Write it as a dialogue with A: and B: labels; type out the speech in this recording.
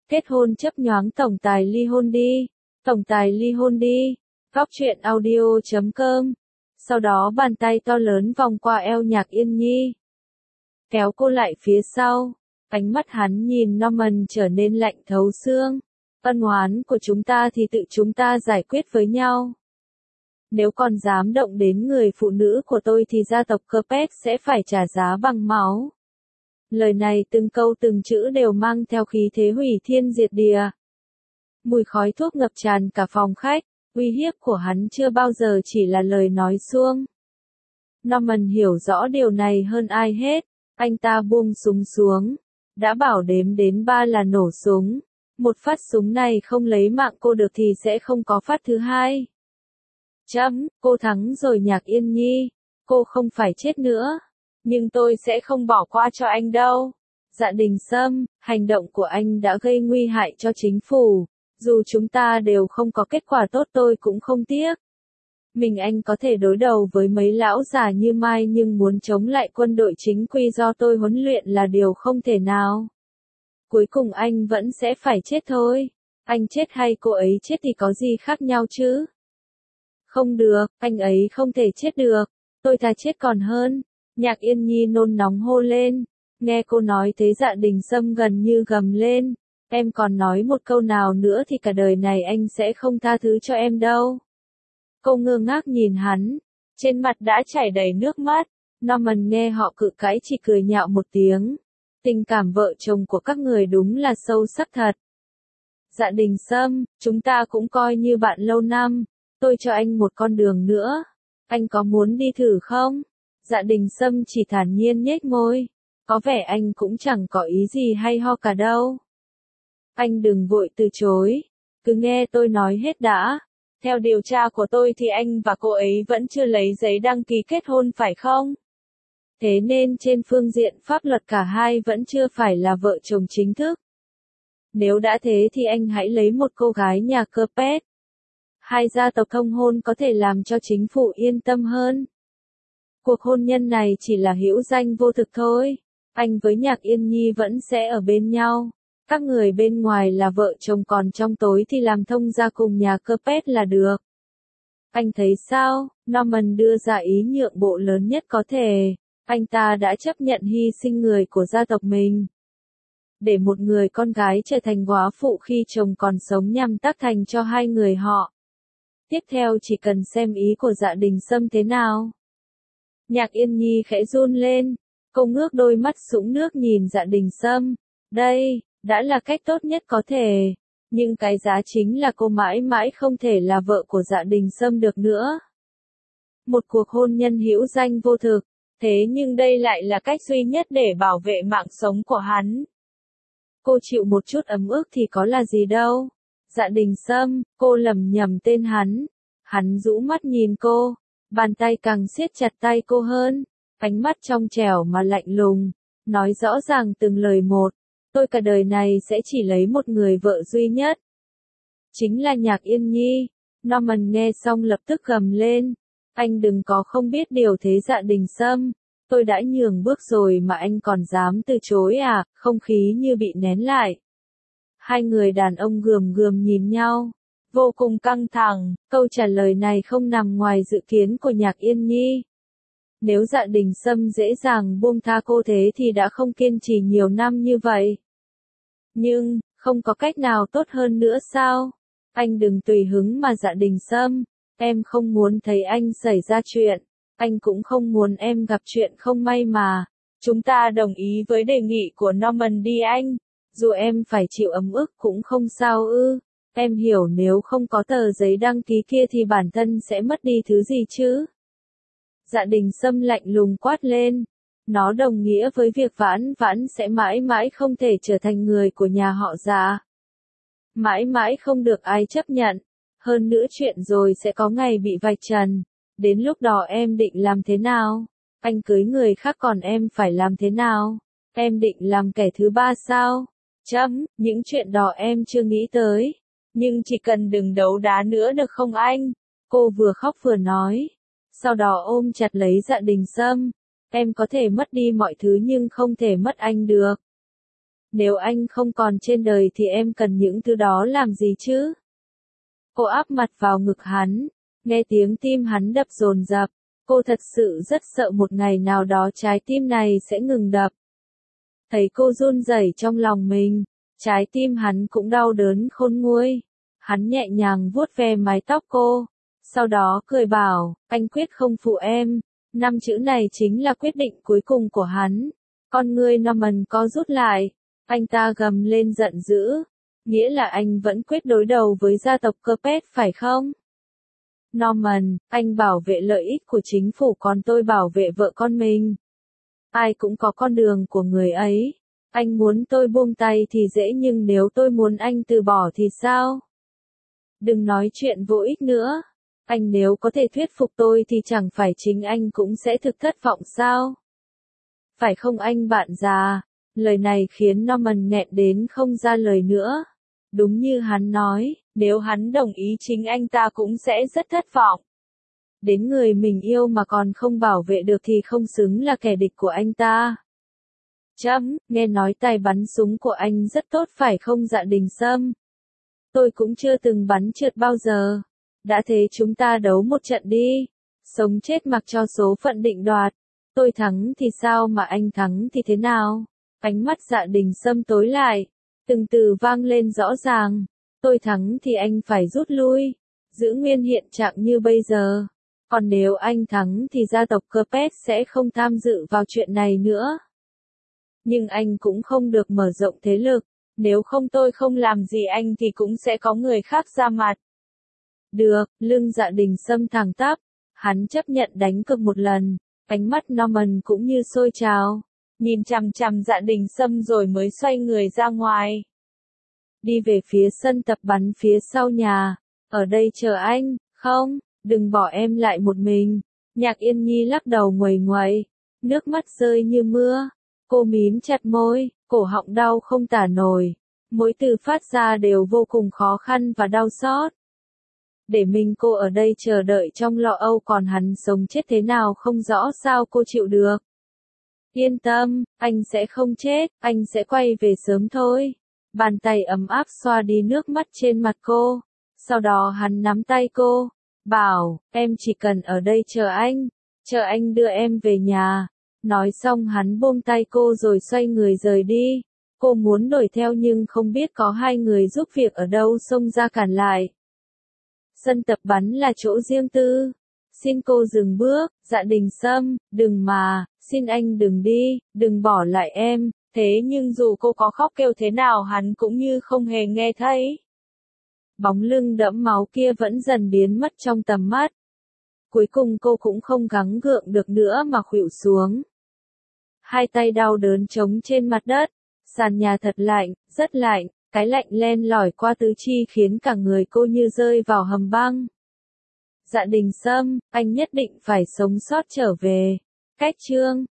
A: Kết hôn chấp nhoáng tổng tài ly hôn đi. Tổng tài ly hôn đi. Góc truyện audio.com. Sau đó bàn tay to lớn vòng qua eo Nhạc Yên Nhi. Kéo cô lại phía sau. Ánh mắt hắn nhìn Norman trở nên lạnh thấu xương. Ân oán của chúng ta thì tự chúng ta giải quyết với nhau. Nếu còn dám động đến người phụ nữ của tôi thì gia tộc Capet sẽ phải trả giá bằng máu. Lời này từng câu từng chữ đều mang theo khí thế hủy thiên diệt địa. Mùi khói thuốc ngập tràn cả phòng khách, uy hiếp của hắn chưa bao giờ chỉ là lời nói suông. Norman hiểu rõ điều này hơn ai hết, anh ta buông súng xuống. Đã bảo đếm đến 3 là nổ súng. Một phát súng này không lấy mạng cô được thì sẽ không có phát thứ hai. Cô thắng rồi Nhạc Yên Nhi. Cô không phải chết nữa. Nhưng tôi sẽ không bỏ qua cho anh đâu. Dạ Đình Sâm, hành động của anh đã gây nguy hại cho chính phủ. Dù chúng ta đều không có kết quả tốt tôi cũng không tiếc. Mình anh có thể đối đầu với mấy lão già như Mai nhưng muốn chống lại quân đội chính quy do tôi huấn luyện là điều không thể nào. Cuối cùng anh vẫn sẽ phải chết thôi. Anh chết hay cô ấy chết thì có gì khác nhau chứ? Không được, anh ấy không thể chết được. Tôi thà chết còn hơn. Nhạc Yên Nhi nôn nóng hô lên. Nghe cô nói thế Dạ Đình Sâm gần như gầm lên. Em còn nói một câu nào nữa thì cả đời này anh sẽ không tha thứ cho em đâu. Cô ngơ ngác nhìn hắn. Trên mặt đã chảy đầy nước mắt. Norman nghe họ cự cãi chỉ cười nhạo một tiếng. Tình cảm vợ chồng của các người đúng là sâu sắc thật. Dạ Đình Sâm, chúng ta cũng coi như bạn lâu năm. Tôi cho anh một con đường nữa. Anh có muốn đi thử không? Dạ Đình Sâm chỉ thản nhiên nhếch môi. Có vẻ anh cũng chẳng có ý gì hay ho cả đâu. Anh đừng vội từ chối. Cứ nghe tôi nói hết đã. Theo điều tra của tôi thì anh và cô ấy vẫn chưa lấy giấy đăng ký kết hôn phải không? Thế nên trên phương diện pháp luật cả hai vẫn chưa phải là vợ chồng chính thức. Nếu đã thế thì anh hãy lấy một cô gái nhà Capet. Hai gia tộc thông hôn có thể làm cho chính phủ yên tâm hơn. Cuộc hôn nhân này chỉ là hữu danh vô thực thôi. Anh với Nhạc Yên Nhi vẫn sẽ ở bên nhau. Các người bên ngoài là vợ chồng còn trong tối thì làm thông gia cùng nhà Capet là được. Anh thấy sao? Norman đưa ra ý nhượng bộ lớn nhất có thể. Anh ta đã chấp nhận hy sinh người của gia tộc mình. Để một người con gái trở thành góa phụ khi chồng còn sống nhằm tác thành cho hai người họ. Tiếp theo chỉ cần xem ý của Dạ Đình Sâm thế nào. Nhạc Yên Nhi khẽ run lên. Cô ngước đôi mắt sũng nước nhìn Dạ Đình Sâm. Đây, đã là cách tốt nhất có thể. Nhưng cái giá chính là cô mãi mãi không thể là vợ của Dạ Đình Sâm được nữa. Một cuộc hôn nhân hữu danh vô thực. Thế nhưng đây lại là cách duy nhất để bảo vệ mạng sống của hắn. Cô chịu một chút ấm ức thì có là gì đâu. Dạ Đình Sâm, cô lẩm nhẩm tên hắn. Hắn rũ mắt nhìn cô. Bàn tay càng siết chặt tay cô hơn. Ánh mắt trong trẻo mà lạnh lùng. Nói rõ ràng từng lời một. Tôi cả đời này sẽ chỉ lấy một người vợ duy nhất. Chính là Nhạc Yên Nhi. Norman nghe xong lập tức gầm lên. Anh đừng có không biết điều thế Dạ Đình Sâm. Tôi đã nhường bước rồi mà anh còn dám từ chối à, không khí như bị nén lại. Hai người đàn ông gườm gườm nhìn nhau. Vô cùng căng thẳng, câu trả lời này không nằm ngoài dự kiến của Nhạc Yên Nhi. Nếu Dạ Đình Sâm dễ dàng buông tha cô thế thì đã không kiên trì nhiều năm như vậy. Nhưng, không có cách nào tốt hơn nữa sao? Anh đừng tùy hứng mà Dạ Đình Sâm. Em không muốn thấy anh xảy ra chuyện. Anh cũng không muốn em gặp chuyện không may mà. Chúng ta đồng ý với đề nghị của Norman đi anh. Dù em phải chịu ấm ức cũng không sao ư. Em hiểu nếu không có tờ giấy đăng ký kia thì bản thân sẽ mất đi thứ gì chứ? Dạ Đình Sâm lạnh lùng quát lên. Nó đồng nghĩa với việc Vãn Vãn sẽ mãi mãi không thể trở thành người của nhà họ Dạ. Mãi mãi không được ai chấp nhận. Hơn nữa chuyện rồi sẽ có ngày bị vạch trần. Đến lúc đó em định làm thế nào? Anh cưới người khác còn em phải làm thế nào? Em định làm kẻ thứ ba sao? Những chuyện đó em chưa nghĩ tới. Nhưng chỉ cần đừng đấu đá nữa được không anh? Cô vừa khóc vừa nói. Sau đó ôm chặt lấy Dạ Đình Sâm. Em có thể mất đi mọi thứ nhưng không thể mất anh được. Nếu anh không còn trên đời thì em cần những thứ đó làm gì chứ? Cô áp mặt vào ngực hắn, nghe tiếng tim hắn đập dồn dập. Cô thật sự rất sợ một ngày nào đó trái tim này sẽ ngừng đập. Thấy cô run rẩy trong lòng mình, trái tim hắn cũng đau đớn khôn nguôi. Hắn nhẹ nhàng vuốt ve mái tóc cô, sau đó cười bảo, anh quyết không phụ em. 5 chữ này chính là quyết định cuối cùng của hắn. Con ngươi Norman co rút lại, anh ta gầm lên giận dữ. Nghĩa là anh vẫn quyết đối đầu với gia tộc Capet phải không? Norman, anh bảo vệ lợi ích của chính phủ còn tôi bảo vệ vợ con mình. Ai cũng có con đường của người ấy. Anh muốn tôi buông tay thì dễ nhưng nếu tôi muốn anh từ bỏ thì sao? Đừng nói chuyện vô ích nữa. Anh nếu có thể thuyết phục tôi thì chẳng phải chính anh cũng sẽ thực thất vọng sao? Phải không anh bạn già? Lời này khiến Norman nghẹn đến không ra lời nữa. Đúng như hắn nói, nếu hắn đồng ý chính anh ta cũng sẽ rất thất vọng. Đến người mình yêu mà còn không bảo vệ được thì không xứng là kẻ địch của anh ta. Nghe nói tài bắn súng của anh rất tốt phải không Dạ Đình Sâm? Tôi cũng chưa từng bắn trượt bao giờ. Đã thế chúng ta đấu một trận đi. Sống chết mặc cho số phận định đoạt. Tôi thắng thì sao mà anh thắng thì thế nào? Ánh mắt Dạ Đình Sâm tối lại. Từng từ vang lên rõ ràng. Tôi thắng thì anh phải rút lui. Giữ nguyên hiện trạng như bây giờ. Còn nếu anh thắng thì gia tộc Capet sẽ không tham dự vào chuyện này nữa. Nhưng anh cũng không được mở rộng thế lực. Nếu không tôi không làm gì anh thì cũng sẽ có người khác ra mặt. Được, lưng Dạ Đình Sâm thẳng tắp. Hắn chấp nhận đánh cược một lần. Ánh mắt Norman cũng như sôi trào. Nhìn chằm chằm Dạ Đình Sâm rồi mới xoay người ra ngoài. Đi về phía sân tập bắn phía sau nhà. Ở đây chờ anh, không, đừng bỏ em lại một mình. Nhạc Yên Nhi lắc đầu nguầy nguậy. Nước mắt rơi như mưa. Cô mím chặt môi, cổ họng đau không tả nổi. Mỗi từ phát ra đều vô cùng khó khăn và đau xót. Để mình cô ở đây chờ đợi trong lo âu còn hắn sống chết thế nào không rõ sao cô chịu được. Yên tâm, anh sẽ không chết, anh sẽ quay về sớm thôi. Bàn tay ấm áp xoa đi nước mắt trên mặt cô. Sau đó hắn nắm tay cô, bảo, em chỉ cần ở đây chờ anh đưa em về nhà. Nói xong hắn buông tay cô rồi xoay người rời đi. Cô muốn đuổi theo nhưng không biết có hai người giúp việc ở đâu xông ra cản lại. Sân tập bắn là chỗ riêng tư. Xin cô dừng bước, Dạ Đình Sâm, đừng mà, xin anh đừng đi, đừng bỏ lại em. Thế nhưng dù cô có khóc kêu thế nào hắn cũng như không hề nghe thấy. Bóng lưng đẫm máu kia vẫn dần biến mất trong tầm mắt. Cuối cùng cô cũng không gắng gượng được nữa mà khuỵu xuống. Hai tay đau đớn trống trên mặt đất. Sàn nhà thật lạnh, rất lạnh. Cái lạnh len lỏi qua tứ chi khiến cả người cô như rơi vào hầm băng. Dạ Đình Sâm, anh nhất định phải sống sót trở về. Cách chương